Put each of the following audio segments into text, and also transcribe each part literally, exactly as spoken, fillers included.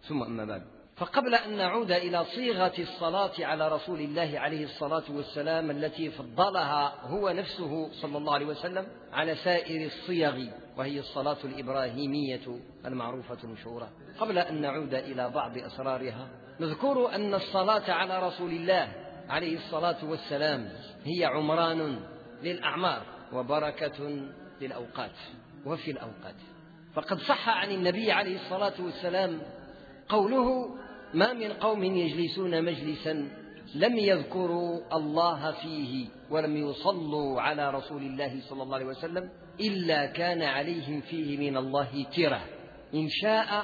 ثم أما بعد، فقبل أن نعود إلى صيغة الصلاة على رسول الله عليه الصلاة والسلام التي فضلها هو نفسه صلى الله عليه وسلم على سائر الصيغ، وهي الصلاة الإبراهيمية المعروفة المشهورة، قبل أن نعود إلى بعض أسرارها نذكر أن الصلاة على رسول الله عليه الصلاة والسلام هي عمران للأعمار وبركة للأوقات وفي الأوقات. فقد صح عن النبي عليه الصلاة والسلام قوله: ما من قوم يجلسون مجلسا لم يذكروا الله فيه ولم يصلوا على رسول الله صلى الله عليه وسلم إلا كان عليهم فيه من الله ترة، إن شاء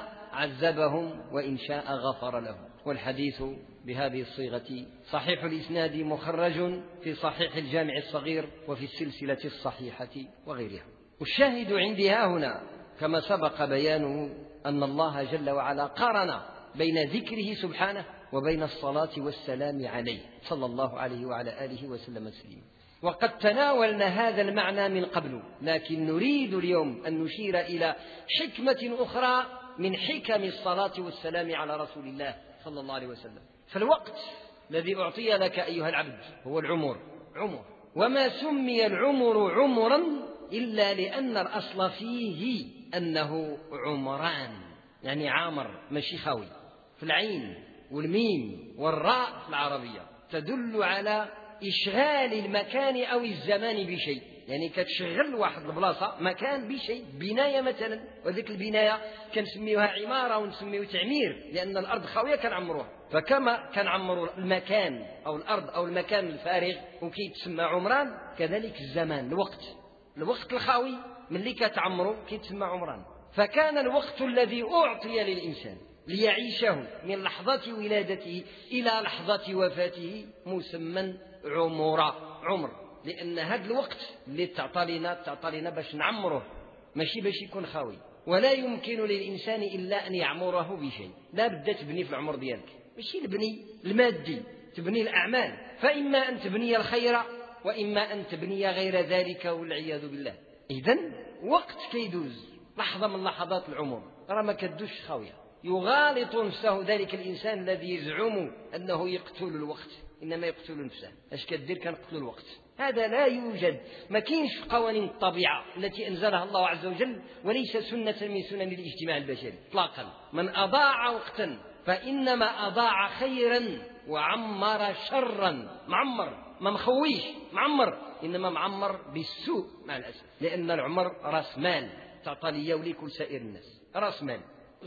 عذبهم وإن شاء غفر لهم. والحديث بهذه الصيغة صحيح الإسناد مخرج في صحيح الجامع الصغير وفي السلسلة الصحيحة وغيرها. والشاهد عندي ها هنا كما سبق بيانه أن الله جل وعلا قارن بين ذكره سبحانه وبين الصلاة والسلام عليه صلى الله عليه وعلى آله وسلم تسليما. وقد تناولنا هذا المعنى من قبل، لكن نريد اليوم أن نشير إلى حكمة أخرى من حكم الصلاة والسلام على رسول الله صلى الله عليه وسلم. فالوقت الذي أعطي لك أيها العبد هو العمر، عمر، وما سمي العمر عمرا إلا لأن الأصل فيه أنه عمران، يعني عامر ماشي خاوي، في العين والميم والراء في العربية تدل على إشغال المكان أو الزمان بشيء، يعني كتشغل واحد البلاصة مكان بشيء، بناية مثلا، وذلك البناية كنسميوها عمارة ونسميوها تعمير لأن الأرض خاوية كنعمروها. فكما كنعمروا المكان أو الأرض أو المكان الفارغ وكيتسمى عمران، كذلك الزمان، الوقت، الوقت الخاوي ملي كتعمرو كيتسمى عمران. فكان الوقت الذي أعطي للإنسان ليعيشه من لحظة ولادته إلى لحظة وفاته مسمى عمرا، عمر، لأن هذا الوقت اللي تعطى لنا تعطى لنا باش نعمره، ماشي باش يكون خاوي. ولا يمكن للإنسان إلا أن يعمره بشيء، لا بد تبني في العمر ديالك، ماشي البني المادي، تبني الأعمال، فإما أن تبني الخير وإما أن تبني غير ذلك والعياذ بالله. إذن وقت كيدوز، لحظة من لحظات العمر راه ما كدوش خاوية. يغالط نفسه ذلك الإنسان الذي يزعم أنه يقتل الوقت، إنما يقتل نفسه. اش كدير؟ كنقتل الوقت. هذا لا يوجد، ما كاينش في قوانين الطبيعة التي أنزلها الله عز وجل، وليس سنة من سنن الاجتماع البشري إطلاقا. من أضاع وقتا فإنما أضاع خيرا وعمر شرا. معمر ما مخويش، معمر، إنما معمر بالسوء مع الأسف، لأن العمر راس مال تعطى لي ولكل سائر الناس، راس مال.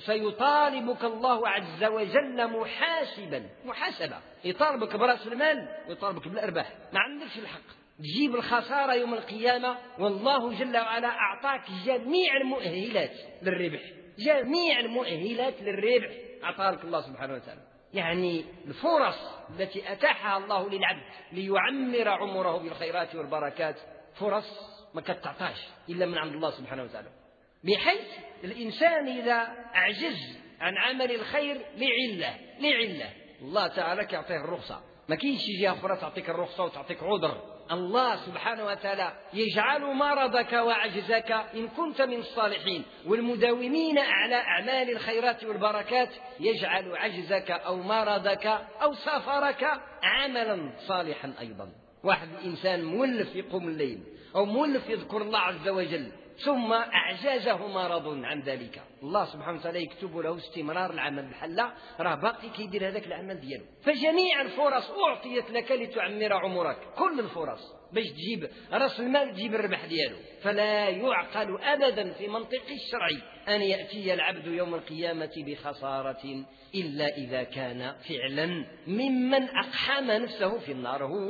سيطالبك الله عز وجل محاسبا، محاسبة، يطالبك برأس المال ويطالبك بالأرباح، ما عندكش الحق تجيب الخسارة يوم القيامة. والله جل وعلا أعطاك جميع المؤهلات للربح، جميع المؤهلات للربح أعطاها لك الله سبحانه وتعالى. يعني الفرص التي أتاحها الله للعبد ليعمر عمره بالخيرات والبركات فرص ما كتعطاش إلا من عند الله سبحانه وتعالى، بحيث الإنسان إذا أعجز عن عمل الخير لعلة لعلة الله تعالى كيعطيه الرخصة. ما كاينش جهة أخرى تعطيك الرخصة وتعطيك عذر. الله سبحانه وتعالى يجعل مرضك وعجزك إن كنت من الصالحين والمداومين على أعمال الخيرات والبركات، يجعل عجزك أو مرضك أو سفرك عملا صالحا أيضا. واحد الإنسان مولف يقوم الليل أو مولف يذكر الله عز وجل ثم أعجزه مرض عن ذلك، الله سبحانه وتعالى يكتب له استمرار العمل بحال راه باقي كيدير هذاك العمل ديالو. فجميع الفرص أعطيت لك لتعمر عمرك، كل الفرص باش تجيب رأس المال تجيب الربح ديالو. فلا يعقل أبدا في منطق الشرعي أن يأتي العبد يوم القيامة بخسارة إلا إذا كان فعلا ممن أقحم نفسه في النار، هو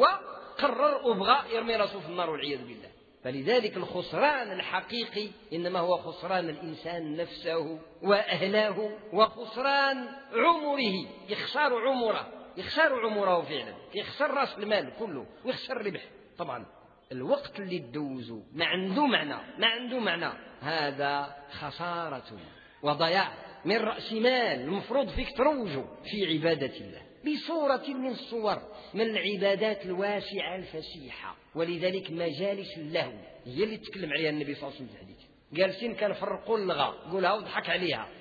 قرر أبغى يرمي راسه في النار والعياذ بالله. فلذلك الخسران الحقيقي إنما هو خسران الإنسان نفسه وأهله وخسران عمره، يخسر عمره، يخسر عمره فعلا، يخسر رأس المال كله ويخسر الربح. طبعا الوقت اللي تدوزه ما عنده معنى، ما عنده معنى، هذا خسارة وضياع من رأس مال المفروض فيك تروجه في عبادة الله بصورة من الصور من العبادات الواسعة الفسيحة. ولذلك مجالس اللهو هي اللي تكلم عليها النبي صلى الله عليه وسلم في الحديث. جالسين كنفرقوا اللغة، قولها وضحك عليها،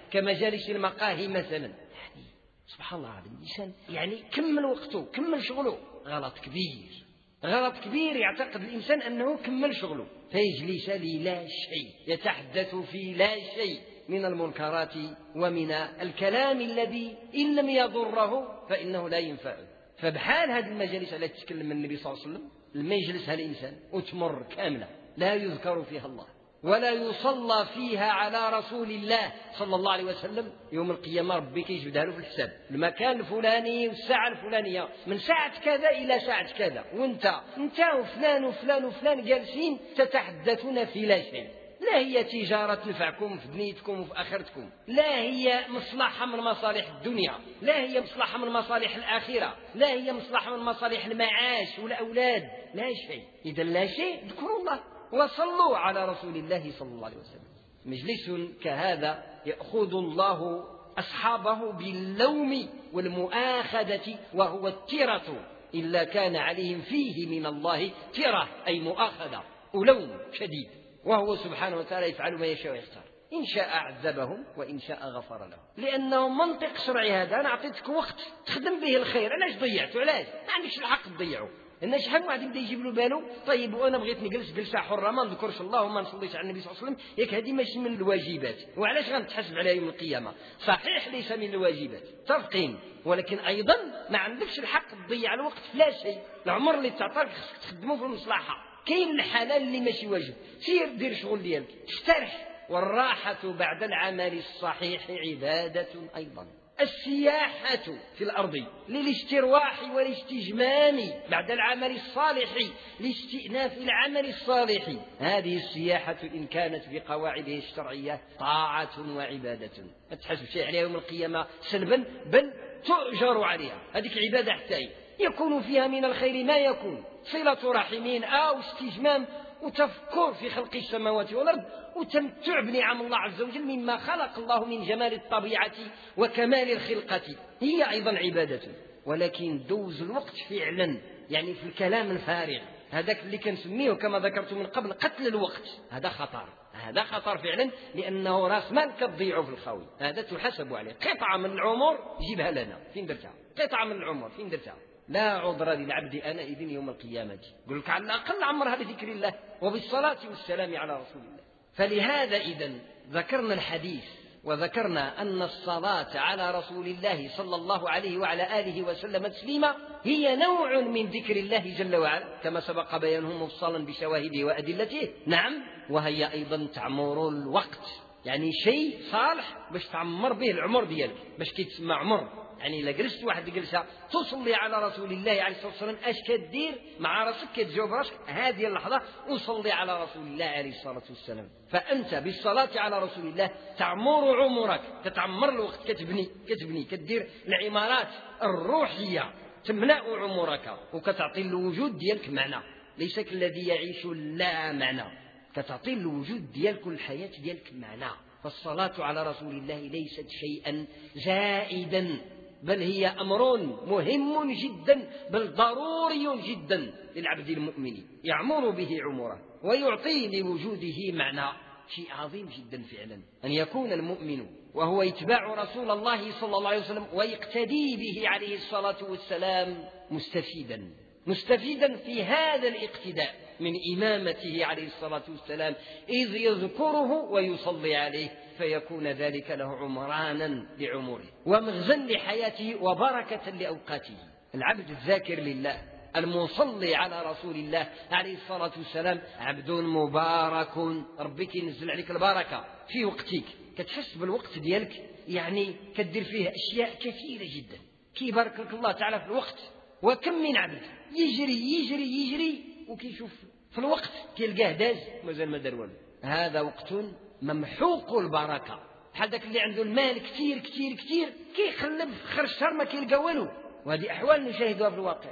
كمجالس المقاهي مثلا. يعني سبحان الله العظيم، الإنسان يعني كمل وقته كمل شغله، غلط كبير، غلط كبير يعتقد الإنسان أنه كمل شغله فيجلس لي لا شيء يتحدث في لا شيء من المنكرات ومن الكلام الذي إن لم يضره فإنه لا ينفعه. فبحال هذه المجالس التي تتكلم النبي صلى الله عليه وسلم لما يجلسها الإنسان وتمر كاملة لا يذكر فيها الله ولا يصلى فيها على رسول الله صلى الله عليه وسلم، يوم القيامة ربي كيجبدها له في الحساب، المكان الفلاني والساعة الفلانية من ساعة كذا إلى ساعة كذا، وانت انت وفلان وفلان وفلان جالسين تتحدثون في لا شيء. لا هي تجارة تنفعكم في دنيتكم وفي آخرتكم، لا هي مصلحة من مصالح الدنيا، لا هي مصلحة من مصالح الآخرة، لا هي مصلحة من مصالح المعاش والأولاد، لا شيء. إذا لا شيء، اذكروا الله وصلوا على رسول الله صلى الله عليه وسلم. مجلس كهذا يأخذ الله أصحابه باللوم والمؤاخذة، وهو الترة، إلا كان عليهم فيه من الله ترة أي مؤاخذة ولوم شديد، وهو سبحانه وتعالى يفعل ما يشاء ويختار، إن شاء عذبهم وإن شاء غفر لهم. لأنه منطق شرعي هذا، أنا أعطيتك وقت تخدم به الخير، علاش ضيعته؟ علاش ما عندكش الحق تضيعه؟ إن شحال واحد يبدا يجيب له باله طيب وأنا بغيت نجلس جلسة حرة ما نذكرش الله وما نصليش على النبي صلى الله عليه وسلم، ياك هذه ماشي من الواجبات، وعلاش غنتحاسب عليها يوم القيامة؟ صحيح ليس من الواجبات تفقين، ولكن أيضا ما عندكش الحق تضيع الوقت في لا شيء. العمر اللي تعطاك خصك تخدمه في المصلحة. كاين الحلال اللي ماشي واجب، سير دير شغل ديالك استرح. والراحة بعد العمل الصحيح عبادة أيضا. السياحة في الأرض للاسترواح والاستجمام بعد العمل الصالح لاستئناف العمل الصالح، هذه السياحة إن كانت بقواعدها الشرعية طاعة وعبادة، ما تحسبش عليها يوم القيامة سلبا بل تؤجر عليها. هذه عبادة حتى يكون فيها من الخير ما يكون، صلة رحمين أو استجمام وتفكر في خلق السماوات والأرض وتمتع بنعم الله عز وجل مما خلق الله من جمال الطبيعة وكمال الخلقة، هي أيضا عبادة. ولكن دوز الوقت فعلا يعني في الكلام الفارغ، هذاك اللي كنسميه كما ذكرت من قبل قتل الوقت، هذا خطر، هذا خطر فعلا، لأنه راس مال كتضيعه في الخاوي، هذا تحاسب عليه. قطعة من العمر جيبها لنا، فين درتها؟ قطعة من العمر فين درتها؟ لا عذر للعبد أنا إذن يوم القيامة. يقول لك على الأقل عمرها بذكر الله وبالصلاة والسلام على رسول الله. فلهذا إذن ذكرنا الحديث وذكرنا أن الصلاة على رسول الله صلى الله عليه وعلى آله وسلم تسليما هي نوع من ذكر الله جل وعلا كما سبق بيانه مفصلا بشواهده وأدلته. نعم، وهي أيضا تعمر الوقت، يعني شيء صالح باش تعمر به العمر ديالك، باش كيتسمى عمر. يعني إلا جلست واحد جلسة تصلي على رسول الله عليه الصلاة والسلام، اش كدير مع راسك؟ كتجاوب راسك هذه اللحظة أصلي على رسول الله عليه الصلاة والسلام. فأنت بالصلاة على رسول الله تعمر عمرك، كتعمر الوقت، كتبني كتبني كتدير العمارات الروحية تملأ عمرك، وكتعطي الوجود ديالك معنى، ليس كالذي يعيش لا معنى، كتعطي الوجود ديالك والحياة ديالك معنى. فالصلاة على رسول الله ليست شيئا زائدا، بل هي أمر مهم جدا بل ضروري جدا للعبد المؤمن، يعمر به عمره ويعطي لوجوده معنى. شيء عظيم جدا فعلا أن يكون المؤمن وهو يتبع رسول الله صلى الله عليه وسلم ويقتدي به عليه الصلاة والسلام مستفيدا مستفيدا في هذا الاقتداء من إمامته عليه الصلاة والسلام، إذ يذكره ويصلي عليه، فيكون ذلك له عمرانا لعمره ومغزا لحياته وبركة لأوقاته. العبد الذاكر لله المصلي على رسول الله عليه الصلاة والسلام عبد مبارك، ربك ينزل عليك البركة في وقتك، كتحس بالوقت ديالك يعني كدير فيه أشياء كثيرة جدا، كيبارك لك الله تعالى في الوقت. وكم من عبد يجري يجري يجري وكيشوف في الوقت كيلقاه داز مازال ما دار والو، هذا وقت ممحوق البركة. بحال داك اللي عنده المال كثير كثير كثير كيخلب في خير الشهر ما كيلقى والو، وهذه أحوال نشاهدها في الواقع،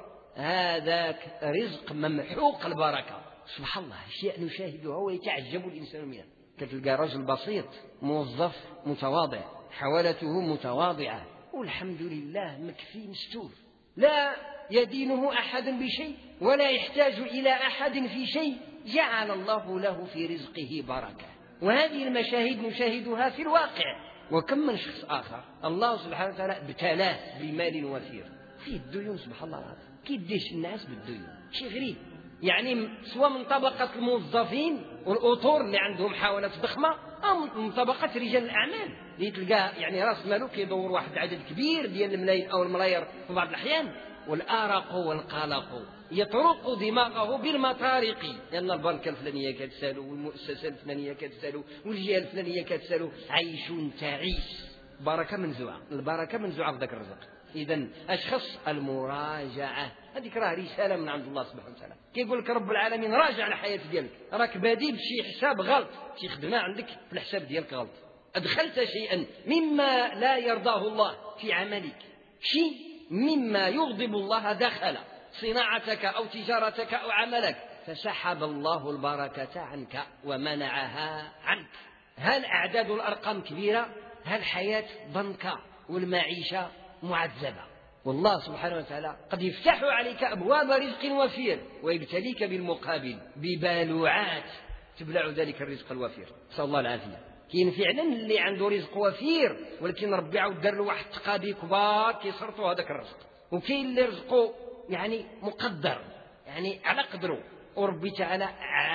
هذاك رزق ممحوق البركة. سبحان الله، أشياء نشاهدها ويتعجب الإنسان منها. كتلقى رجل بسيط موظف متواضع، حوالته متواضعة، والحمد لله مكفي مستور، لا يدينه أحد بشيء ولا يحتاج إلى أحد في شيء، جعل الله له في رزقه بركة. وهذه المشاهد نشاهدها في الواقع، وكم من شخص آخر الله سبحانه وتعالى ابتلاه بمال وفير فيه الديون سبحان الله العظيم. كيديش الناس بالديون شيء غريب، يعني سواء من طبقة الموظفين والأطور اللي عندهم حاولات ضخمة أو من طبقة رجال الأعمال اللي تلقاه يعني راس ماله كيدور واحد العدد كبير ديال الملايين أو الملايير في بعض الأحيان، والآرق والقلق يطرق دماغه بالمطارق، لأن البنكة الفلانية كتسالو والمؤسسة الفلانية كتسالو والجهة الفلانية كتسالو. عيش تعيش بركة منزوعة، البركة منزوعة في ذاك الرزق. إذن أشخص المراجعة هذيك راه رسالة من عند الله سبحانه وتعالى، كيقول لك رب العالمين راجع الحياة ديالك، راك بادي بشي حساب غلط، شي خدمة عندك في الحساب ديالك غلط، أدخلت شيئا مما لا يرضاه الله في عملك، شيء مما يغضب الله دخل صناعتك أو تجارتك أو عملك، فسحب الله البركة عنك ومنعها عنك. هل أعداد الأرقام كبيرة؟ هل الحياة ضنكة والمعيشة معذبة؟ والله سبحانه وتعالى قد يفتح عليك أبواب رزق وفير ويبتليك بالمقابل ببالوعات تبلع ذلك الرزق الوفير، نسأل الله العافية. كاين فعلا اللي عنده رزق وفير ولكن ربي عاود دار له واحد التقاضي كبار كيصرفوا هذاك الرزق، وكاين اللي رزقه يعني مقدر يعني على قدره، وربي تعالى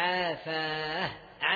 عافاه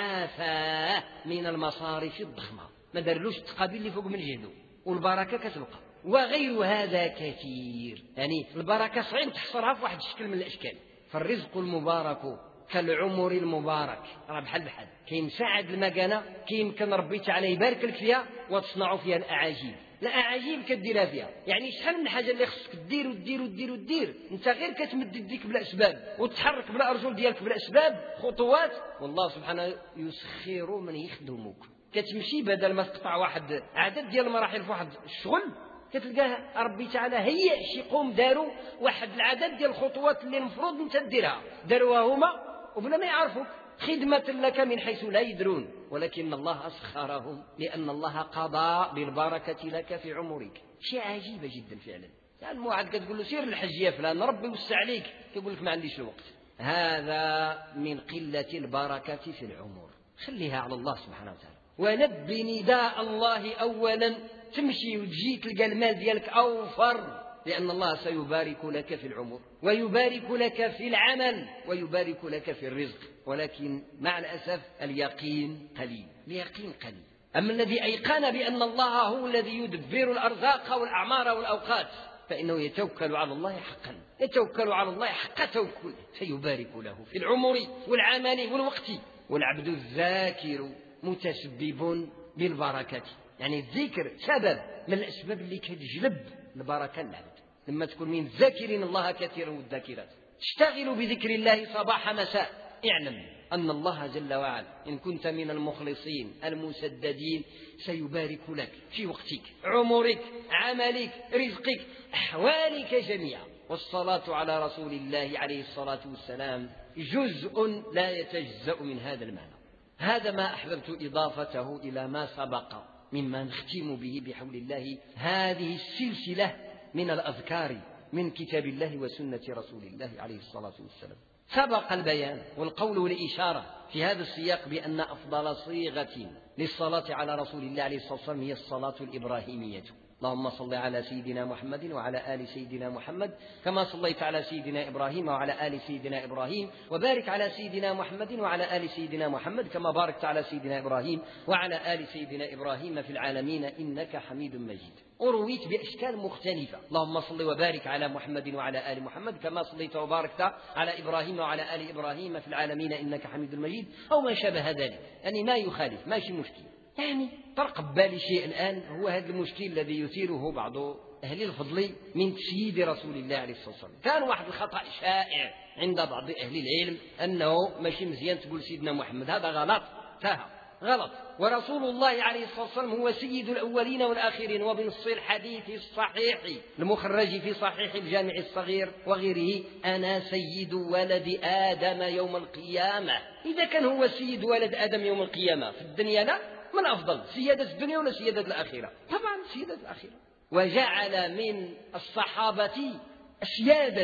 عافاه من المصارف الضخمة، ما دارلوش التقابل اللي فوق من جهده، والبركة كتبقى. وغير هذا كثير، يعني البركة صعيب تحصرها في واحد الشكل من الأشكال. فالرزق المبارك كالعمر المبارك راه بحال بحال، كاين ساعد المكانة كيمكن ربي تعالى يبارك لك فيها وتصنع فيها الأعاجيب. الأعاجيب كديرها فيها، يعني شحال من حاجة اللي خصك دير ودير ودير ودير انت غير كتمد يديك بلا أسباب وتتحرك بلا أرجل ديالك بلا أسباب خطوات، والله سبحانه يسخر من يخدمك. كتمشي بدل ما تقطع واحد عدد ديال المراحل في واحد الشغل كتلقاه ربي تعالى هيئ شي قوم داروا واحد العدد ديال الخطوات اللي المفروض انت ديرها داروها هما وبلا ما يعرفوك، خدمة لك من حيث لا يدرون، ولكن الله أسخرهم لأن الله قضى بالبركة لك في عمرك. شيء عجيبة جدا فعلا. يعني واحد كتقول له سير للحج يا فلان ربي يوسع عليك، يقول لك ما عنديش الوقت. هذا من قلة البركة في العمر، خليها على الله سبحانه وتعالى. ونب نداء الله أولا، تمشي وتجي تلقى المال ديالك أوفر، لأن الله سيبارك لك في العمر ويبارك لك في العمل ويبارك لك في الرزق، ولكن مع الأسف اليقين قليل، اليقين قليل. أما الذي أيقن بأن الله هو الذي يدبر الأرزاق والأعمار والأوقات فإنه يتوكل على الله حقا، يتوكل على الله حق توكل، سيبارك له في العمر والعمل والوقت. والعبد الذاكر متسبب بالبركة، يعني الذكر سبب من الأسباب اللي كتجلب البركة للعبد. لما تكون من ذاكرين الله كثيرا والذاكرات، تشتغل بذكر الله صباح مساء، اعلم أن الله جل وعلا إن كنت من المخلصين المسددين سيبارك لك في وقتك، عمرك، عملك، رزقك، أحوالك جميعا. والصلاة على رسول الله عليه الصلاة والسلام جزء لا يتجزأ من هذا المعنى. هذا ما أحببت إضافته إلى ما سبق مما نختم به بحول الله هذه السلسلة من الأذكار من كتاب الله وسنة رسول الله عليه الصلاة والسلام. سبق البيان والقول والإشارة في هذا السياق بأن أفضل صيغة للصلاة على رسول الله عليه الصلاة والسلام هي الصلاة الإبراهيمية. اللهم صل على سيدنا محمد وعلى آل سيدنا محمد كما صليت على سيدنا إبراهيم وعلى آل سيدنا إبراهيم، وبارك على سيدنا محمد وعلى آل سيدنا محمد كما باركت على سيدنا إبراهيم وعلى آل سيدنا إبراهيم في العالمين إنك حميد مجيد. أرويت بأشكال مختلفة، اللهم صل وبارك على محمد وعلى آل محمد كما صليت وباركت على إبراهيم وعلى آل إبراهيم في العالمين إنك حميد مجيد، أو ما شابه ذلك، يعني ما يخالف، ماشي مشكل. يعني طرق بالي شيء الآن هو هذا المشكل الذي يثيره بعض أهل الفضل من تسييد رسول الله عليه الصلاة والسلام. كان واحد الخطأ شائع عند بعض أهل العلم أنه ماشي مزيان تقول سيدنا محمد، هذا غلط، تاه غلط. ورسول الله عليه الصلاة والسلام هو سيد الأولين والآخرين، وبنص الحديث الصحيح المخرج في صحيح الجامع الصغير وغيره: أنا سيد ولد آدم يوم القيامة. إذا كان هو سيد ولد آدم يوم القيامة في الدنيا، لا من أفضل، سيادة الدنيا ولا سيادة الآخرة؟ طبعا سيادة الآخرة. وجعل من الصحابة أسيادا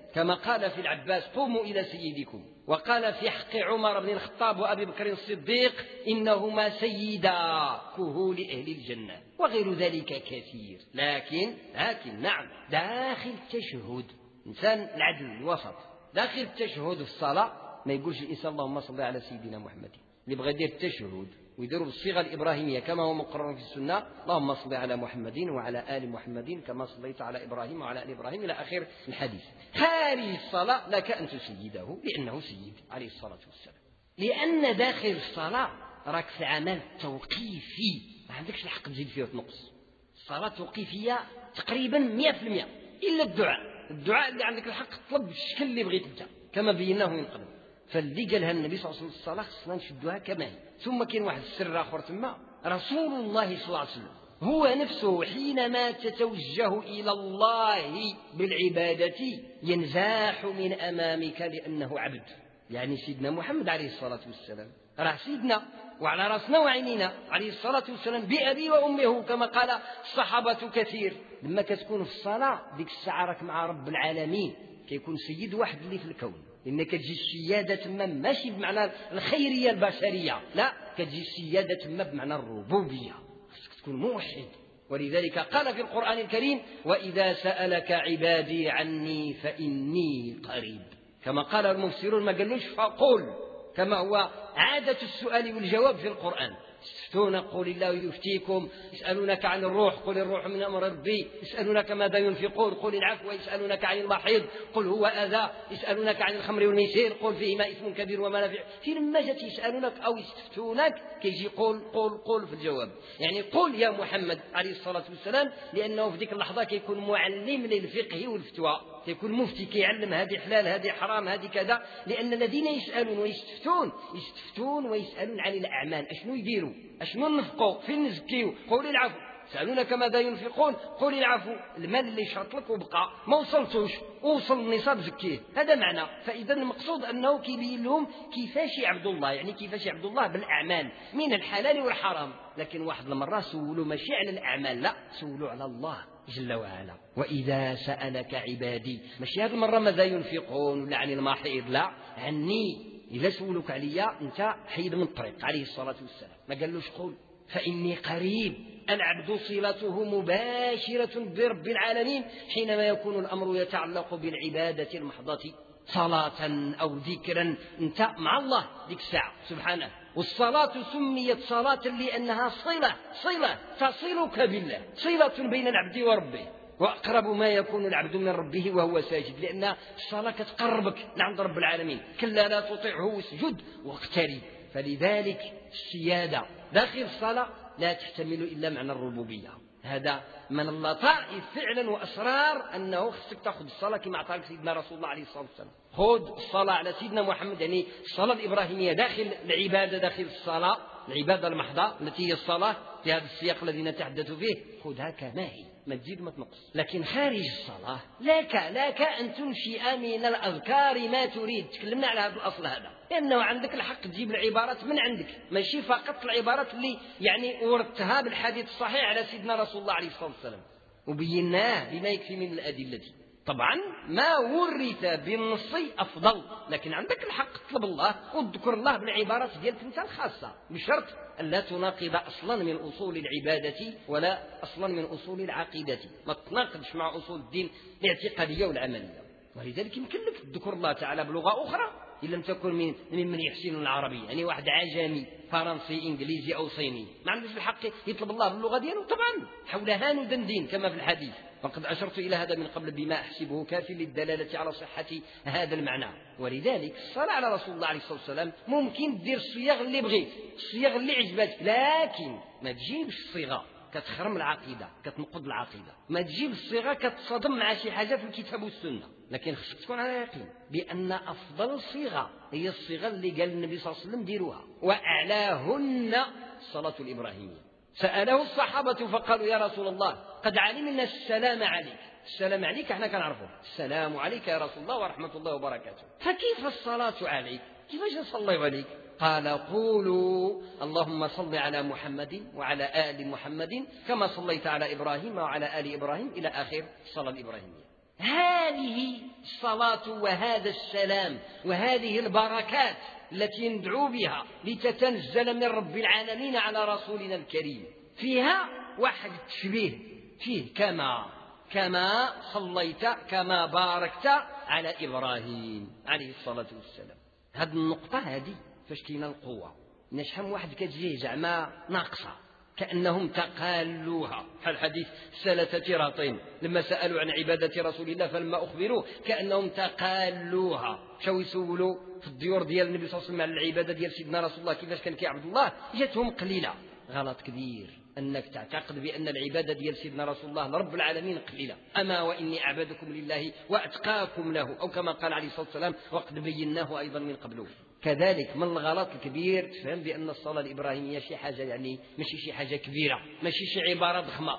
كما قال في العباس قوموا إلى سيدكم، وقال في حق عمر بن الخطاب وأبي بكر الصديق إنهما سيدا كهول أهل الجنة، وغير ذلك كثير. لكن لكن نعم داخل التشهد إنسان العدل الوسط، داخل التشهد في الصلاة ما يقولش الإنسان اللهم صل على سيدنا محمد، اللي بغى يدير التشهد ويديروا بالصيغة الإبراهيمية كما هو مقرر في السنة، اللهم صل على محمد وعلى آل محمد كما صليت على إبراهيم وعلى آل إبراهيم إلى آخر الحديث. خارج الصلاة لك أن تسيده لأنه سيد عليه الصلاة والسلام، لأن داخل الصلاة راك في عمل توقيفي ما عندكش الحق تزيد فيه وتنقص. الصلاة توقيفية تقريبا مئة في المئة إلا الدعاء، الدعاء اللي عندك الحق تطلب بالشكل اللي بغيت انت كما بيناه من قبل. فاللي قالها النبي صلى الله عليه وسلم الصلاة خصنا نشدوها كما هي. ثم كاين واحد السر آخر ثم رسول الله صلى الله عليه وسلم هو نفسه حينما تتوجه إلى الله بالعبادة ينزاح من أمامك لأنه عبد. يعني سيدنا محمد عليه الصلاة والسلام راه سيدنا وعلى رأسنا وعينينا عليه الصلاة والسلام بأبي وأمه كما قال الصحابة كثير. لما كتكون في الصلاة ديك الساعة راك مع رب العالمين، كيكون سيد واحد اللي في الكون، إن كتجي السيادة تما ماشي بمعنى الخيرية البشرية، لا كتجي السيادة تما بمعنى الربوبية، خصك تكون موحد. ولذلك قال في القرآن الكريم وإذا سألك عبادي عني فإني قريب، كما قال المفسرون ما قالوش فقل، كما هو عادة السؤال والجواب في القرآن. يستفتون قل الله يفتيكم، يسألونك عن الروح قل الروح من أمر ربي، يسألونك ماذا ينفقون قل العفو، يسألونك عن المحيض قل هو أذى، يسألونك عن الخمر والميسير قل فيهما إثم كبير ومنافع. في لما جات يسألونك أو يستفتونك كيجي قل قل قل في الجواب، يعني قل يا محمد عليه الصلاة والسلام، لأنه في ذيك اللحظة كيكون معلم للفقه والفتوى، كيكون مفتي كيعلم هذه حلال هذه حرام هذه كذا. لأن الذين يسألون ويستفتون يستفتون ويسألون عن الأعمال، أشنو يديروا أشنو ننفقوا فين نزكيوا قول العفو، سألونك ماذا ينفقون قول العفو، المال اللي شرط لك وبقى ما وصلتوش وصل النصاب زكيه، هذا معنى. فإذا المقصود أنه كيبين لهم كيفاش يعبدوا الله، يعني كيفاش يعبدوا الله بالأعمال من الحلال والحرام. لكن واحد المرة سولوا ماشي على الأعمال، لا سولوا على الله جل وعلا. وإذا سألك عبادي ماشي هذه المرة ماذا ينفقون ولا عن المحيض، لا عني، إذا سولوك عليا أنت حيد من الطريق عليه الصلاة والسلام. ما قالوش قول فإني قريب، العبد صلته مباشرة برب العالمين حينما يكون الأمر يتعلق بالعبادة المحضة، صلاة أو ذكرا أنت مع الله ديك الساعة سبحانه. والصلاة سميت صلاة لأنها صلة صلة تصلك بالله، صلة بين العبد وربه، وأقرب ما يكون العبد من ربه وهو ساجد، لأن الصلاة تقربك عند رب العالمين. كلا لا تطعه واسجد واقترب. فلذلك السيادة داخل الصلاة لا تحتمل إلا معنى الربوبية. هذا من اللطائف فعلا وأسرار أنه خصك تأخذ الصلاة كما اعطاك سيدنا رسول الله عليه الصلاة والسلام. خذ الصلاة على سيدنا محمد، يعني الصلاة الإبراهيمية داخل العبادة، داخل الصلاة العبادة المحضة التي هي الصلاة في هذا السياق الذي نتحدث فيه، خذها كما هي ما تزيد ما تنقص. لكن خارج الصلاة لك لك أن تنشئ من الأذكار ما تريد. تكلمنا على هذا الأصل هذا، لأنه عندك الحق تجيب العبارات من عندك، ماشي فقط العبارات اللي يعني وردتها بالحديث الصحيح على سيدنا رسول الله عليه الصلاة والسلام وبيناه بما يكفي من الأدلة. طبعا ما ورث بالنص أفضل، لكن عندك الحق تطلب الله وتذكر الله بالعبارات ديالك انت الخاصة، بشرط أن لا تناقض أصلا من أصول العبادة ولا أصلا من أصول العقيدة، ما تناقضش مع أصول الدين الاعتقادية والعملية. ولذلك يمكن لك تذكر الله تعالى بلغة أخرى إن لم تكن من ممن يحسن العربية، يعني واحد عجمي فرنسي إنجليزي أو صيني ما عندوش الحق يطلب الله باللغة ديالو. طبعا حولها ندندن كما في الحديث، وقد أشرت إلى هذا من قبل بما أحسبه كافي للدلالة على صحة هذا المعنى. ولذلك الصلاة على رسول الله عليه الصلاة والسلام ممكن دير الصيغ اللي بغيت، الصيغ اللي عجبتك، لكن ما تجيبش الصيغة كتخرم العقيدة كتنقض العقيدة، ما تجيب الصيغة كتصادم مع شي حاجة في الكتاب والسنة. لكن خصك تكون على يقين بأن أفضل الصيغة هي الصيغة اللي قال النبي صلى الله عليه وسلم ديروها، وأعلاهن الصلاة الإبراهيمية. سأله الصحابة فقالوا يا رسول الله قد علمنا السلام عليك. السلام عليك احنا كنعرفه، السلام عليك يا رسول الله ورحمة الله وبركاته، فكيف الصلاة عليك؟ كيفاش نصلي عليك؟ قال قولوا اللهم صل على محمد وعلى آل محمد كما صليت على إبراهيم وعلى آل إبراهيم إلى آخر الصلاة الإبراهيمية. هذه الصلاة وهذا السلام وهذه البركات التي ندعو بها لتتنزل من رب العالمين على رسولنا الكريم فيها واحد التشبيه فيه كما كما صليت كما باركت على إبراهيم عليه الصلاة والسلام. هذه النقطة هذه فاش كاينه القوة، إن شحال من واحد كتجيه زعما ناقصة كأنهم تقالوها، بحال حديث ثلاثة راطين لما سألوا عن عبادة رسول الله فلما أخبروه كأنهم تقالوها، مشاو يسولوا في الديور ديال النبي صلى الله عليه وسلم على العبادة ديال سيدنا رسول الله كيفاش كان كيعبد الله، جاتهم قليلة. غلط كبير أنك تعتقد بأن العبادة ديال سيدنا رسول الله لرب العالمين قليلة. أما وإني أعبدكم لله وأتقاكم له، أو كما قال عليه الصلاة والسلام وقد بيناه أيضا من قبله. كذلك من الغلط الكبير تفهم بأن الصلاة الإبراهيمية شي حاجة يعني ماشي شي حاجة كبيرة، ماشي شي عبارة ضخمة،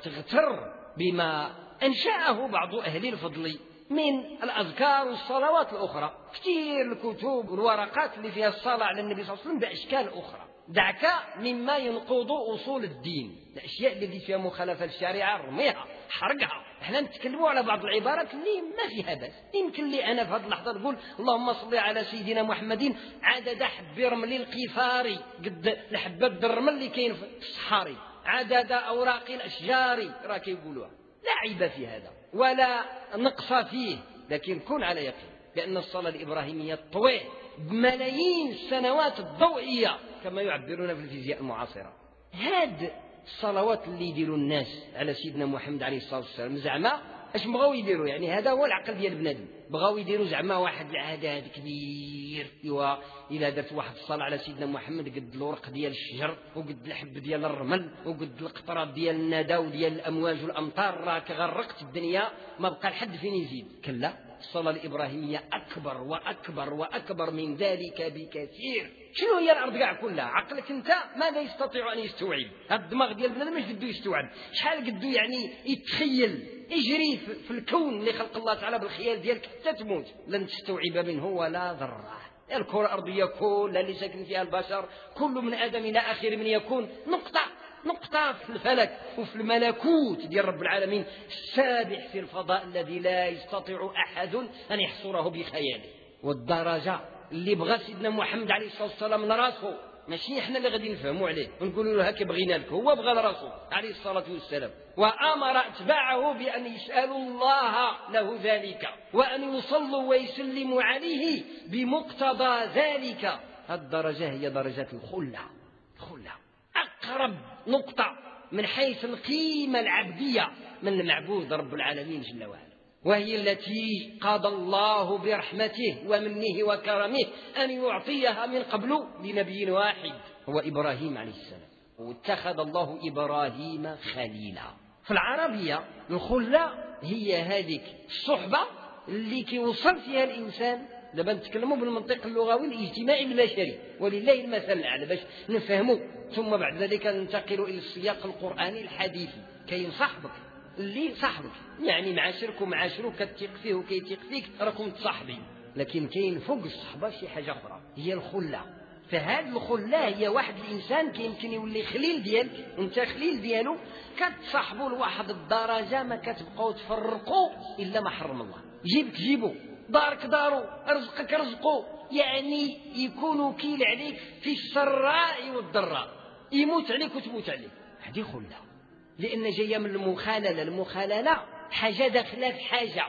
وتغتر بما أنشأه بعض أهل الفضل من الأذكار والصلوات الأخرى. كثير الكتب والورقات اللي فيها الصلاة على النبي صلى الله عليه وسلم بأشكال أخرى. دعك مما ينقض أصول الدين، الأشياء اللي فيها مخالفة للشريعة رميها حرقها. احنا نتكلموا على بعض العبارات اللي ما فيها بس. يمكن لي أنا في هذه اللحظة نقول اللهم صل على سيدنا محمد عدد حب رمل القفار قد الحبة الرمل اللي كاين في الصحاري، عدد أوراق الأشجار، راه كيقولوها. لا عيب في هذا ولا نقص فيه، لكن كن على يقين بأن الصلاة الإبراهيمية طويل بملايين السنوات الضوئية كما يعبرون في الفيزياء المعاصرة. هاد الصلوات اللي يديروا الناس على سيدنا محمد عليه الصلاة والسلام زعما اش بغاو يديروا؟ يعني هذا هو العقل ديال بنادم، بغاو يديروا زعما واحد العدد كبير. ايوا الا درت واحد الصلاه على سيدنا محمد قد الورق ديال الشجر وقد الحب ديال الرمل وقد القطرات ديال الندى وديال الامواج والامطار، راك غرقت الدنيا ما بقى لحد فين يزيد. كلا، الصلاة الإبراهيمية أكبر وأكبر وأكبر من ذلك بكثير. شنو هي الأرض كاع كلها؟ عقلك أنت ماذا يستطيع أن يستوعب؟ هذا الدماغ ديال البنادم مش قدو يستوعب، شحال قدو يعني يتخيل يجري في الكون اللي خلق الله تعالى بالخيال ديالك حتى تموت لن تستوعب منه ولا ذرة. الكرة الأرضية كلها اللي ساكن فيها البشر، كل من آدم إلى آخر من يكون نقطة نقطة في الفلك وفي الملكوت ديال رب العالمين السابح في الفضاء الذي لا يستطيع أحد أن يحصره بخياله. والدرجة اللي بغى سيدنا محمد عليه الصلاة والسلام لراسه، ماشي احنا اللي غادي نفهموا عليه ونقولوا له هكا بغينا لك، هو بغى لراسه عليه الصلاة والسلام، وأمر أتباعه بأن يسألوا الله له ذلك وأن يصلوا ويسلموا عليه بمقتضى ذلك. الدرجة هي درجة الخلة. الخلة أقرب نقطة من حيث القيمة العبدية من المعبود رب العالمين جل وعلا، وهي التي قضى الله برحمته ومنه وكرمه أن يعطيها من قبل لنبي واحد هو إبراهيم عليه السلام. واتخذ الله إبراهيم خليلا. في العربية الخلة هي هذه الصحبة اللي كيوصل فيها الإنسان. دابا نتكلموا بالمنطق اللغوي الاجتماعي البشري ولله المثل الأعلى باش نفهموا، ثم بعد ذلك ننتقل إلى السياق القرآني الحديثي. كاين صاحبك اللي صاحبك يعني معاشرك ومعاشرك كتثق فيه وكيثق فيك راكم تصاحبين، لكن كاين فوق الصحبة شي حاجة أخرى هي الخلة. فهاد الخلة هي واحد الإنسان كيمكن يولي خليل ديالك وانت خليل ديالو، كتصاحبوا لواحد الدرجة ما كتبقاو تفرقوا إلا ما حرم الله. جيبك جيبو، دارك دارو، رزقك رزقو، يعني يكون وكيل عليك في السراء والضراء، يموت عليك وتموت عليه. هذه خلة، لأن جاية من المخاللة. المخاللة حاجة داخلة في حاجة،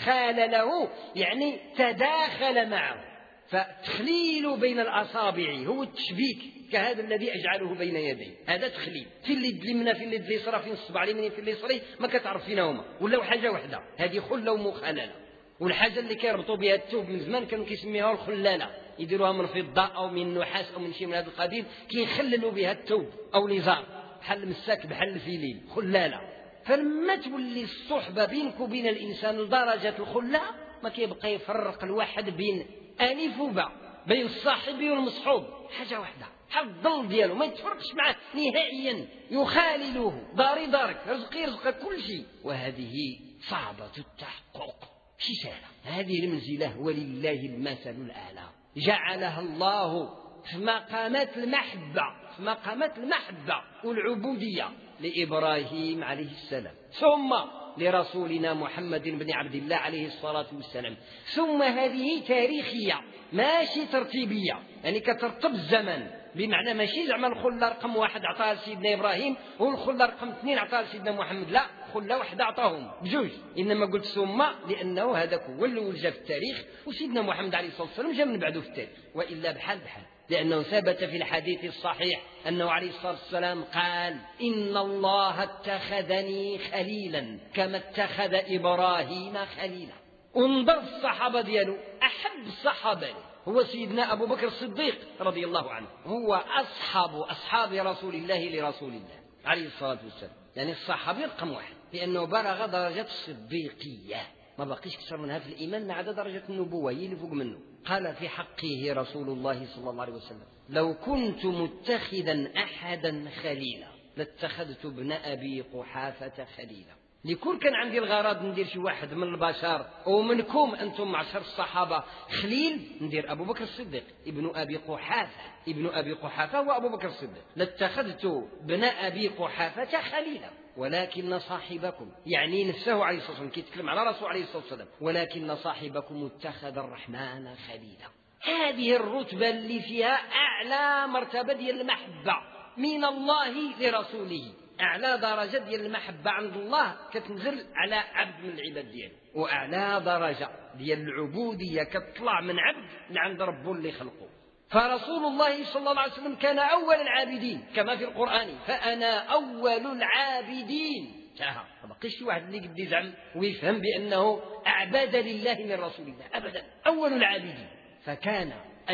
خالله يعني تداخل معه. فتخليل بين الأصابع هو التشبيك كهذا الذي أجعله بين يدي، هذا تخليل. في اليد اليمنى في اليد اليسرى في الصبع اليمين في اليسرى ما كتعرف فينهما ولا حاجة واحدة، هذه خلة ومخاللة. والحاجة اللي كيربطوا بها الثوب من زمان كانوا كيسميوها الخلالة، يديروها من فضة أو من نحاس أو من شيء من هذا القبيل، كيخللوا بها الثوب أو لزار بحال المساك بحال الفيلين، خلالة. فلما تولي الصحبة بينك وبين الإنسان لدرجة الخلة ما كيبقى يفرق الواحد بين ألف وباء، بين الصاحب والمصحوب، حاجة واحدة بحال الظل ديالو ما يتفرقش معه نهائيا، يخالله. داري دارك، رزقي رزقك، كل شيء. وهذه صعبة التحقق، شي سهلة. هذه المنزلة ولله المثل الأعلى، جعلها الله في مقامات المحبة، في مقامات المحبة والعبودية لإبراهيم عليه السلام، ثم لرسولنا محمد بن عبد الله عليه الصلاة والسلام. ثم هذه تاريخية ماشي ترتيبية، يعني كترتب الزمن، بمعنى ماشي زعما الخلة رقم واحد عطاها لسيدنا إبراهيم والخلة رقم اثنين عطاها لسيدنا محمد، لا، خلة واحدة عطاهم بجوج. إنما قلت ثم لأنه هذاك هو الأول جاء في التاريخ، وسيدنا محمد عليه الصلاة والسلام جاء من بعده في التاريخ، وإلا بحال بحال، لأنه ثبت في الحديث الصحيح أنه عليه الصلاة والسلام قال: إن الله اتخذني خليلا كما اتخذ إبراهيم خليلا. انظر الصحابة ديالو، أحب الصحابة هو سيدنا أبو بكر الصديق رضي الله عنه، هو أصحاب أصحاب رسول الله لرسول الله عليه الصلاة والسلام، يعني الصحابي رقم واحد، لأنه بلغ درجة الصديقية، ما بقيش كثر منها في الإيمان ما عدا درجة النبوة هي اللي فوق منه. قال في حقه رسول الله صلى الله عليه وسلم: لو كنت متخذا أحدا خليلا لاتخذت ابن أبي قحافة خليلا. لكل كان عندي الغرض ندير شي واحد من البشر ومنكم أنتم معشر الصحابة خليل، ندير أبو بكر الصديق ابن أبي قحافة. ابن أبي قحافة هو أبو بكر الصديق. لاتخذت ابن أبي قحافة خليلا ولكن صاحبكم، يعني نفسه عليه الصلاة والسلام كيتكلم على رسول عليه الصلاة والسلام، ولكن صاحبكم اتخذ الرحمن خليلا. هذه الرتبة اللي فيها أعلى مرتبة ديال المحبة من الله لرسوله، أعلى درجة ديال المحبة عند الله كتنزل على عبد من العباد ديالو، وأعلى درجة ديال العبودية كتطلع من عبد لعند ربه اللي خلقه. فرسول الله صلى الله عليه وسلم كان أول العابدين كما في القرآن: فأنا أول العابدين. شاها ما بقيش واحد اللي قد يزعم ويفهم بأنه أعبد لله من رسول الله، أبدا، أول العابدين. فكان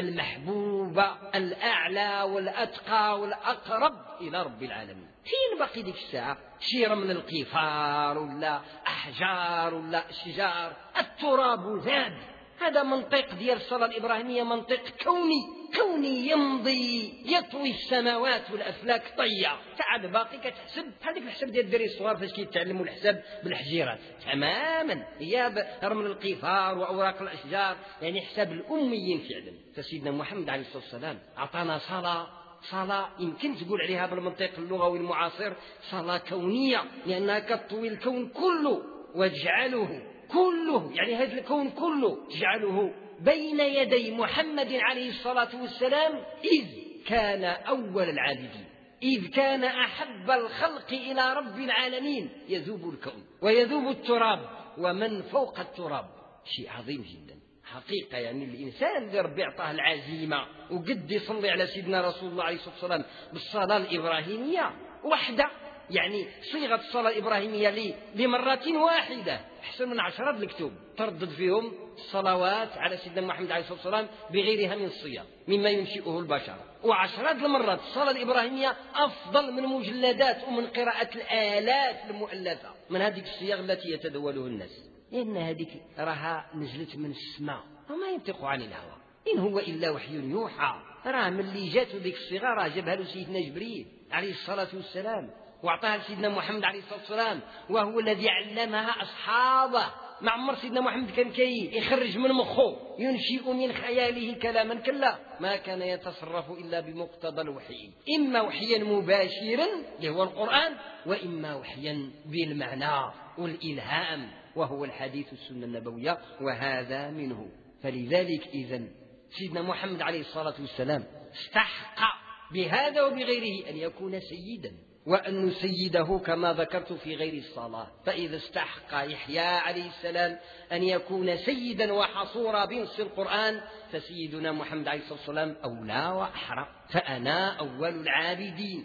المحبوب الأعلى والأتقى والأقرب إلى رب العالمين. فين باقي ديك الساعة شيرة من القفار ولا أحجار ولا أشجار، التراب ذاب. هذا منطق ديال الصلاة الإبراهيمية، منطق كوني كوني يمضي يطوي السماوات والأفلاك طية. تعال باقي كتحسب بحال ديك الحساب ديال الدراري الصغار فاش كيتعلموا الحساب بالحجيرات تماما، هي رمل القفار وأوراق الأشجار، يعني حساب الأميين فعلا. فسيدنا محمد عليه الصلاة والسلام أعطانا صلاة صلاة يمكن تقول عليها بالمنطق اللغوي المعاصر صلاة كونية، لأنها كتطوي الكون كله وتجعله كله، يعني هذا الكون كله تجعله بين يدي محمد عليه الصلاة والسلام، إذ كان أول العابدين، إذ كان أحب الخلق إلى رب العالمين. يذوب الكون ويذوب التراب ومن فوق التراب، شيء عظيم جدا حقيقة. يعني الإنسان اللي ربي أعطاه العزيمة وقد يصلي على سيدنا رسول الله عليه الصلاة والسلام بالصلاة الإبراهيمية وحدة، يعني صيغة الصلاة الإبراهيمية لي لمرة واحدة أحسن من عشرات الكتب تردد فيهم الصلوات على سيدنا محمد عليه الصلاة والسلام بغيرها من الصيغ مما ينشئه البشر، وعشرات المرات الصلاة الإبراهيمية أفضل من مجلدات ومن قراءة الآلاف المؤلفة من هذه الصيغ التي يتداولها الناس، لأن هذه راها نزلت من السماء وما ينطق عن الهوى، إن هو إلا وحي يوحى. راه من اللي جاته ذيك الصيغة راه جابها له سيدنا جبريل عليه الصلاة والسلام واعطاها لسيدنا محمد عليه الصلاة والسلام، وهو الذي علمها أصحابه. مع عمر سيدنا محمد كان كي يخرج من مخه ينشئ من خياله كلاما، كلا ما كان يتصرف إلا بمقتضى الوحي، إما وحيا مباشرا اللي هو القرآن، وإما وحيا بالمعنى والإلهام وهو الحديث السنة النبوية، وهذا منه. فلذلك إذن سيدنا محمد عليه الصلاة والسلام استحق بهذا وبغيره أن يكون سيدا، وأن نسيده كما ذكرت في غير الصلاة. فإذا استحق يحيى عليه السلام أن يكون سيدا وحصورا بنص القرآن، فسيدنا محمد عليه الصلاة والسلام أولى وأحرى. فأنا أول العابدين.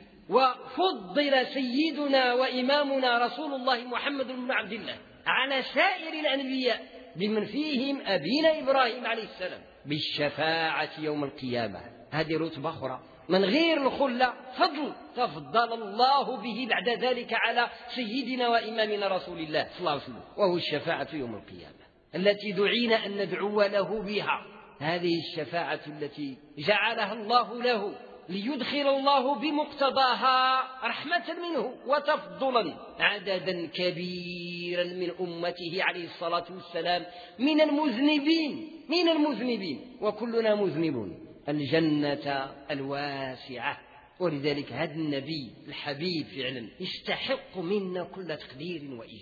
وفضل سيدنا وإمامنا رسول الله محمد بن عبد الله على سائر الأنبياء بمن فيهم أبينا إبراهيم عليه السلام بالشفاعة يوم القيامة. هذه رتبة أخرى من غير الخلة، فضل تفضل الله به بعد ذلك على سيدنا وإمامنا رسول الله صلى الله عليه وسلم، وهو الشفاعة يوم القيامة التي دعينا أن ندعو له بها. هذه الشفاعة التي جعلها الله له ليدخل الله بمقتضاها رحمة منه وتفضلا عددا كبيرا من أمته عليه الصلاة والسلام من المذنبين من المذنبين وكلنا مذنبون، الجنة الواسعة. ولذلك هذا النبي الحبيب فعلا يستحق منا كل تقدير وإجلال.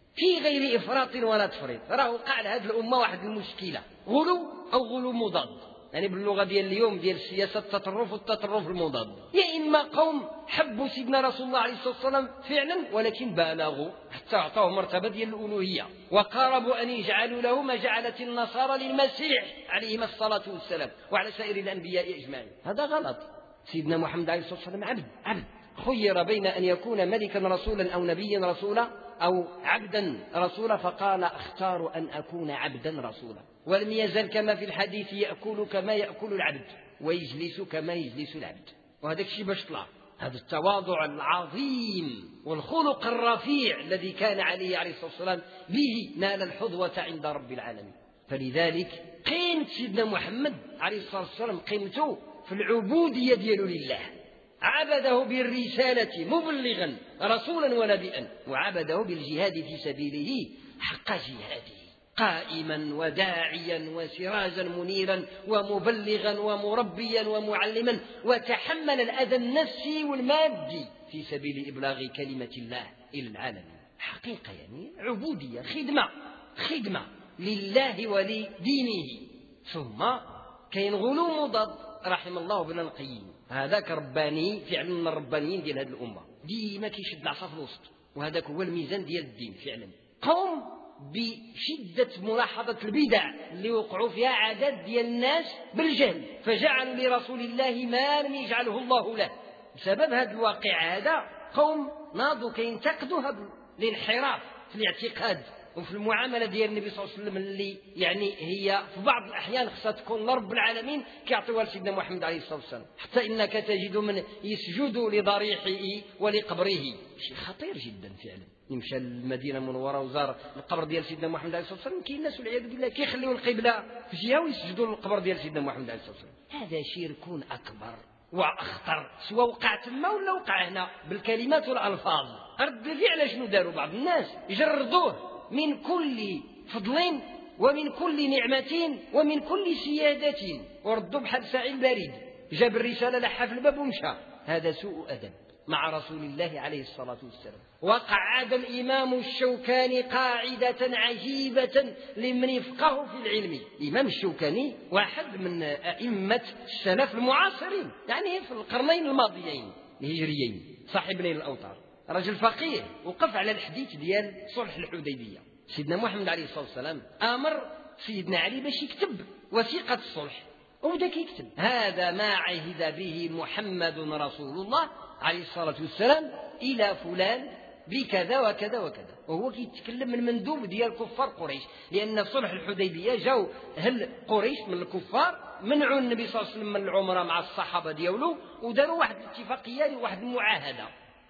في غير إفراط ولا تفريط. راه وقع لهذه الأمة واحد المشكلة، غلو أو غلو مضاد، يعني باللغة ديال اليوم ديال السياسة التطرف والتطرف المضاد. يا إما قوم حبوا سيدنا رسول الله عليه الصلاة والسلام فعلا ولكن بالغوا حتى أعطوه مرتبة ديال الألوهية وقاربوا أن يجعلوا له ما جعلت النصارى للمسيح عليهما الصلاة والسلام وعلى سائر الأنبياء أجمعين. هذا غلط. سيدنا محمد عليه الصلاة والسلام عبد عبد خير بين أن يكون ملكا رسولا أو نبيا رسولا أو عبدا رسولا، فقال اختار أن أكون عبدا رسولا. ولم يزل كما في الحديث يأكل كما يأكل العبد ويجلس كما يجلس العبد. وهذا الشيء باش طلع هذا التواضع العظيم والخلق الرفيع الذي كان عليه عليه الصلاة والسلام به نال الحظوة عند رب العالمين. فلذلك قيمة سيدنا محمد عليه الصلاة والسلام قيمته في العبودية دياله لله، عبده بالرسالة مبلغا رسولا ونبيا، وعبده بالجهاد في سبيله حق جهاده، قائما وداعيا وسراجا منيرا ومبلغا ومربيا ومعلما، وتحمل الأذى النفسي والمادي في سبيل إبلاغ كلمة الله إلى العالمين. حقيقة يعني عبودية، خدمة خدمة لله ولدينه. ثم كاين غلو مضاد، رحم الله ابن القيم، هذاك رباني فعلا من الربانيين ديال هذه الأمة، ديما كيشد العصا في الوسط، وهذاك هو الميزان ديال الدين فعلا. قوم بشدة ملاحظة البدع اللي وقعوا فيها عدد ديال الناس بالجهل، فجعلوا لرسول الله ما لم يجعله الله له. بسبب هذا الواقع هذا قوم ناضوا كينتقدوا هذا الانحراف في الاعتقاد وفي المعاملة ديال النبي صلى الله عليه وسلم، اللي يعني هي في بعض الأحيان خصها تكون لرب العالمين كيعطيوها لسيدنا محمد عليه الصلاة والسلام، حتى إنك تجد من يسجد لضريحه ولقبره. شيء خطير جدا فعلا. يمشى للمدينة المنورة وزار القبر ديال سيدنا محمد عليه الصلاة والسلام، كاين الناس والعياذ بالله كيخليوا القبلة في جهة ويسجدوا للقبر ديال سيدنا محمد عليه الصلاة والسلام. هذا شرك أكبر وأخطر، سواء وقع تما ولا وقع هنا بالكلمات والألفاظ. رد الفعل شنو داروا بعض الناس؟ يجردوه من كل فضل ومن كل نعمة ومن كل سيادة، وردوا بحال ساعي البريد، جاب الرسالة لحى في الباب ومشى. هذا سوء أدب مع رسول الله عليه الصلاة والسلام. وقعد الإمام الشوكاني قاعدة عجيبة لمن يفقه في العلم. الإمام الشوكاني واحد من أئمة السلف المعاصرين، يعني في القرنين الماضيين الهجريين، صاحب نيل الأوطار، رجل فقيه وقف على الحديث ديال صلح الحديبية. سيدنا محمد عليه الصلاة والسلام أمر سيدنا علي باش يكتب وثيقة الصلح، وبدا كيكتب هذا ما عهد به محمد رسول الله عليه الصلاة والسلام إلى فلان بكذا وكذا وكذا، وهو كيتكلم من مندوب ديال كفار قريش، لأن صلح الحديبية جاو هل قريش من الكفار منعوا النبي صلى الله عليه وسلم من العمرة مع الصحابة ديالو، وداروا واحد الاتفاقية وواحد المعاهدة.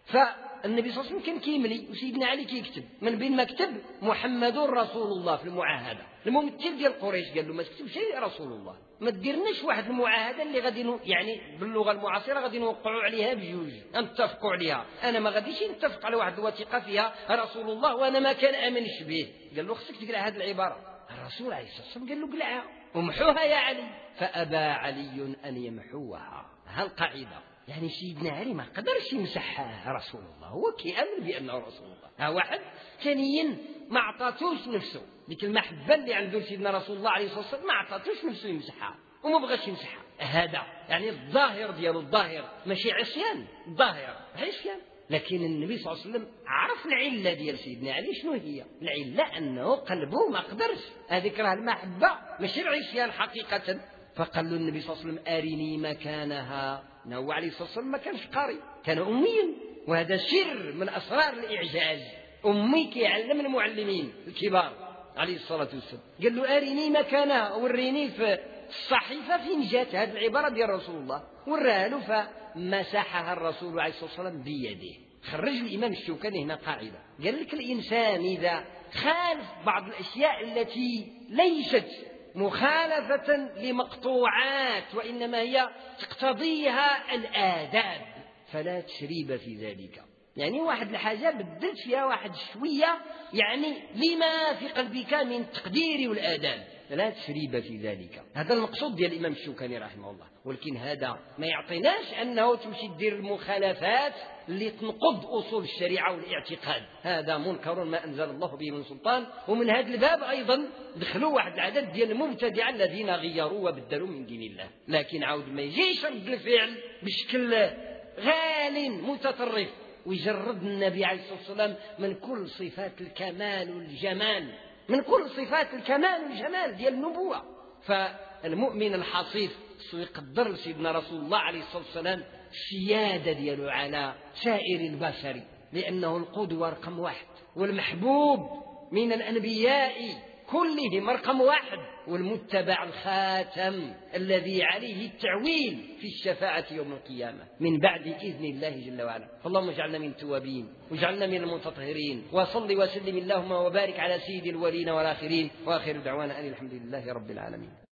فالنبي صلى الله عليه وسلم كان كيملي وسيدنا علي كيكتب، من بين ما كتب محمد رسول الله في المعاهدة. الممثل ديال قريش قال له ما تكتبش رسول الله، ما تديرناش واحد المعاهدة اللي غادي يعني باللغة المعاصرة غادي نوقعوا عليها بجوج نتفقوا عليها. أنا ما غاديش نتفق على واحد الوثيقة فيها رسول الله وأنا ما كان آمنش به. قال له خصك تقلع هذه العبارة. الرسول عليه الصلاة والسلام قال له قلعها ومحوها يا علي، فأبى علي أن يمحوها. هالقاعدة يعني سيدنا علي ما قدرش يمسحها رسول الله، هو كيأمن بأنه رسول الله. ها واحد ثانيا ما عطاتوش نفسه، ديك المحبة اللي عنده سيدنا رسول الله عليه الصلاة والسلام ما عطاتوش نفسه يمسحها وما بغاش يمسحها. هذا يعني الظاهر ديالو الظاهر ماشي عصيان، الظاهر عصيان. لكن النبي صلى الله عليه وسلم عرف العلة ديال سيدنا علي شنو هي. العلة أنه قلبه ما قدرش، هذيك راه المحبة ماشي العصيان حقيقة. فقال له النبي صلى الله عليه وسلم أرني مكانها. هو عليه الصلاة والسلام ما كانش قاري، كان أميا، وهذا سر من أسرار الإعجاز. أمي كيعلم المعلمين الكبار عليه الصلاة والسلام. قال له أرني مكانها، وريني في الصحيفة فين جات هذه العبارة ديال رسول الله، وراها له فمسحها الرسول عليه الصلاة والسلام بيده. خرج الإمام الشوكاني هنا قاعدة، قال لك الإنسان إذا خالف بعض الأشياء التي ليست مخالفة لمقطوعات وإنما هي تقتضيها الآداب فلا تشريب في ذلك. يعني واحد الحاجة بدلت فيها واحد شوية يعني لما في قلبك من التقدير والآداب، لا تسريب في ذلك. هذا المقصود ديال الإمام الشوكاني رحمه الله. ولكن هذا ما يعطيناش أنه تمشي دير المخالفات اللي تنقض أصول الشريعة والاعتقاد، هذا منكر ما أنزل الله به من سلطان. ومن هذا الباب أيضا دخلوا واحد العدد ديال المبتدعة الذين غيروا وبدلوا من دين الله. لكن عاود ما يجيش رد الفعل بشكل غال متطرف ويجرد النبي عليه الصلاة والسلام من كل صفات الكمال والجمال، من كل صفات الكمال والجمال ديال النبوة. فالمؤمن الحصيف يقدر سيدنا رسول الله عليه الصلاة والسلام السيادة دياله على سائر البشر، لأنه القدوة رقم واحد والمحبوب من الأنبياء كلهم رقم واحد، والمتبع الخاتم الذي عليه التعويل في الشفاعة يوم القيامة من بعد إذن الله جل وعلا. فاللهم اجعلنا من التوابين واجعلنا من المتطهرين، وصل وسلم اللهم وبارك على سيد الأولين والآخرين، وآخر دعوانا أن الحمد لله رب العالمين.